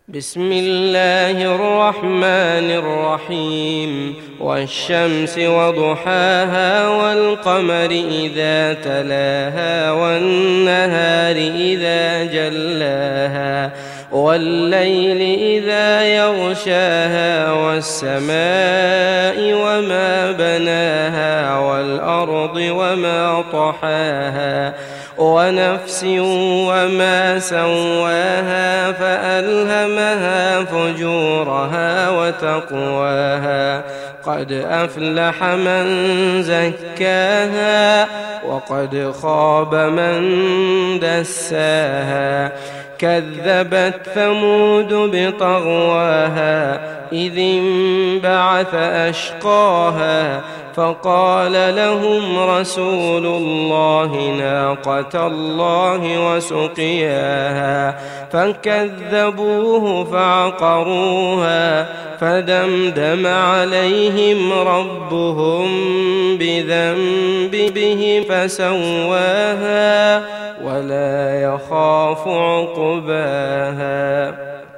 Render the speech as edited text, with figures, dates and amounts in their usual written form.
بسم الله الرحمن الرحيم. والشمس وضحاها والقمر إذا تلاها والنهار إذا جلاها والليل إذا يغشاها والسماء وما بناها والأرض وما طحاها ونفس وما سواها فألهمها فجورها وتقواها قد أفلح من زكاها وقد خاب من دساها كذبت ثمود بطغواها إذ انبعث أشقاها فقال لهم رسول الله ناقة الله وسقياها فكذبوه فعقروها فدمدم عليهم ربهم بذنبهم فسواها ولا يخاف عقباها.